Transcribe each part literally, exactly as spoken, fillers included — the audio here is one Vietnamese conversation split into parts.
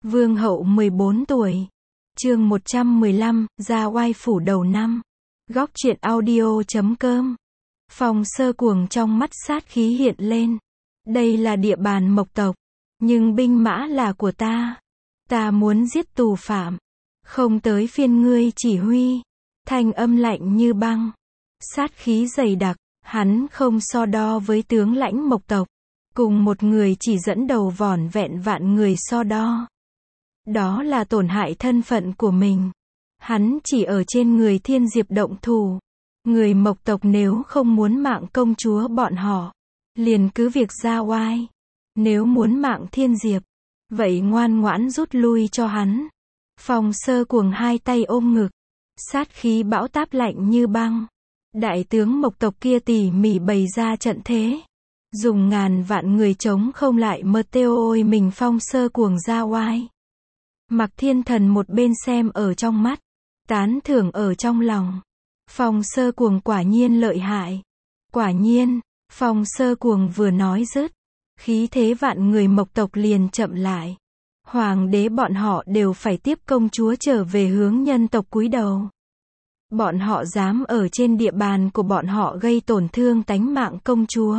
Vương hậu mười bốn tuổi. Chương một trăm mười lăm, ra oai phủ đầu năm. Góc truyện audio chấm com. Phong Sơ Cuồng trong mắt sát khí hiện lên. Đây là địa bàn Mộc tộc, nhưng binh mã là của ta. Ta muốn giết tù phạm, không tới phiên ngươi chỉ huy. Thanh âm lạnh như băng, sát khí dày đặc, hắn không so đo với tướng lãnh Mộc tộc, cùng một người chỉ dẫn đầu vỏn vẹn vạn người so đo. Đó là tổn hại thân phận của mình. Hắn chỉ ở trên người Thiên Diệp động thủ. Người Mộc tộc nếu không muốn mạng công chúa bọn họ, liền cứ việc ra oai. Nếu muốn mạng Thiên Diệp, vậy ngoan ngoãn rút lui cho hắn. Phong Sơ Cuồng hai tay ôm ngực, sát khí bão táp lạnh như băng. Đại tướng Mộc tộc kia tỉ mỉ bày ra trận thế, dùng ngàn vạn người chống không lại mơ tiêu ôi mình Phong Sơ Cuồng ra oai. Mặc Thiên Thần một bên xem ở trong mắt, tán thưởng ở trong lòng. Phong Sơ Cuồng quả nhiên lợi hại. Quả nhiên, Phong Sơ Cuồng vừa nói dứt, khí thế vạn người Mộc tộc liền chậm lại. Hoàng đế bọn họ đều phải tiếp công chúa trở về hướng nhân tộc cúi đầu. Bọn họ dám ở trên địa bàn của bọn họ gây tổn thương tánh mạng công chúa.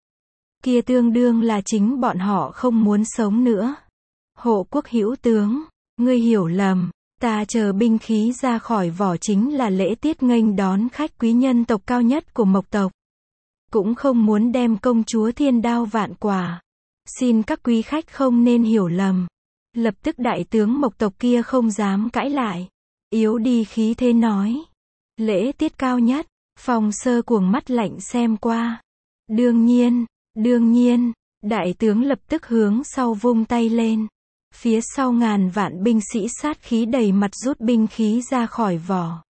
Kia tương đương là chính bọn họ không muốn sống nữa. Hộ quốc hữu tướng, ngươi hiểu lầm, ta chờ binh khí ra khỏi vỏ chính là lễ tiết nghênh đón khách quý nhân tộc cao nhất của Mộc tộc. Cũng không muốn đem công chúa thiên đao vạn quả. Xin các quý khách không nên hiểu lầm. Lập tức đại tướng Mộc tộc kia không dám cãi lại, yếu đi khí thế nói. Lễ tiết cao nhất. Phong Sơ Cuồng mắt lạnh xem qua. Đương nhiên, đương nhiên, đại tướng lập tức hướng sau vung tay lên. Phía sau ngàn vạn binh sĩ sát khí đầy mặt rút binh khí ra khỏi vỏ.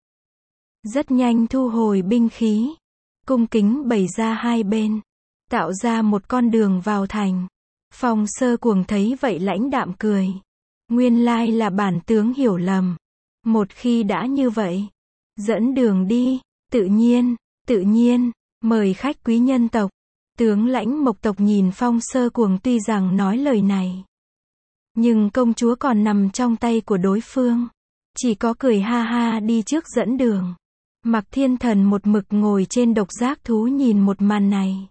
Rất nhanh thu hồi binh khí, cung kính bày ra hai bên, tạo ra một con đường vào thành. Phong Sơ Cuồng thấy vậy lãnh đạm cười. Nguyên lai là bản tướng hiểu lầm. Một khi đã như vậy, dẫn đường đi. Tự nhiên, tự nhiên, mời khách quý nhân tộc. Tướng lãnh Mộc tộc nhìn Phong Sơ Cuồng tuy rằng nói lời này, nhưng công chúa còn nằm trong tay của đối phương. Chỉ có cười ha ha đi trước dẫn đường. Mặc Thiên Thần một mực ngồi trên độc giác thú nhìn một màn này,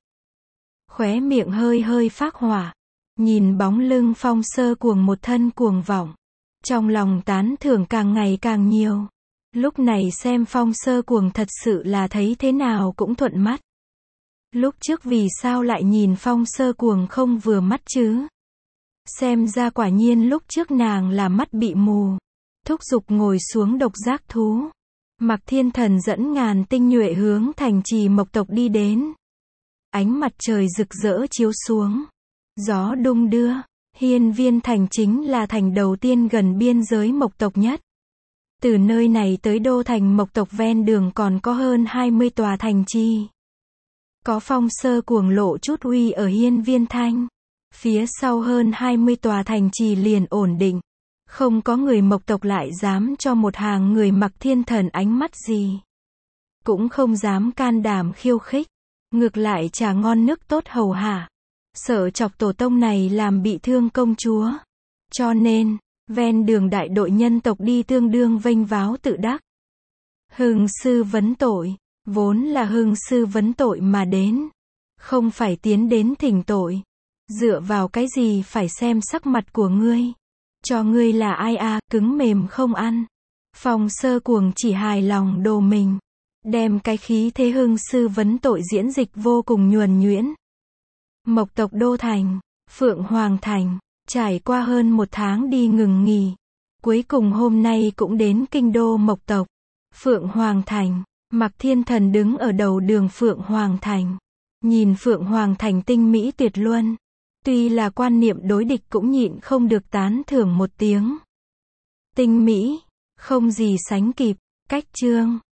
khóe miệng hơi hơi phác hỏa. Nhìn bóng lưng Phong Sơ Cuồng một thân cuồng vọng, trong lòng tán thưởng càng ngày càng nhiều. Lúc này xem Phong Sơ Cuồng thật sự là thấy thế nào cũng thuận mắt. Lúc trước vì sao lại nhìn Phong Sơ Cuồng không vừa mắt chứ? Xem ra quả nhiên lúc trước nàng là mắt bị mù. Thúc giục ngồi xuống độc giác thú. Mặc Thiên Thần dẫn ngàn tinh nhuệ hướng thành trì Mộc tộc đi đến. Ánh mặt trời rực rỡ chiếu xuống, gió đung đưa. Hiên Viên thành chính là thành đầu tiên gần biên giới Mộc tộc nhất. Từ nơi này tới đô thành Mộc tộc ven đường còn có hơn hai mươi tòa thành trì. Có Phong Sơ Cuồng lộ chút uy ở Hiên Viên thành, phía sau hơn hai mươi tòa thành trì liền ổn định. Không có người Mộc tộc lại dám cho một hàng người Mặc Thiên Thần ánh mắt gì. Cũng không dám can đảm khiêu khích. Ngược lại trà ngon nước tốt hầu hạ. Sợ chọc tổ tông này làm bị thương công chúa. Cho nên, ven đường đại đội nhân tộc đi tương đương vênh váo tự đắc. Hưng sư vấn tội, vốn là hưng sư vấn tội mà đến. Không phải tiến đến thỉnh tội. Dựa vào cái gì phải xem sắc mặt của ngươi. Cho ngươi là ai à, cứng mềm không ăn. Phong Sơ Cuồng chỉ hài lòng đồ mình. Đem cái khí thế hưng sư vấn tội diễn dịch vô cùng nhuần nhuyễn. Mộc tộc đô thành, Phượng Hoàng thành, trải qua hơn một tháng đi ngừng nghỉ. Cuối cùng hôm nay cũng đến kinh đô Mộc tộc, Phượng Hoàng thành. Mặc Thiên Thần đứng ở đầu đường Phượng Hoàng thành. Nhìn Phượng Hoàng thành tinh mỹ tuyệt luân. Tuy là quan niệm đối địch cũng nhịn không được tán thưởng một tiếng. Tinh mỹ, không gì sánh kịp. Cách chương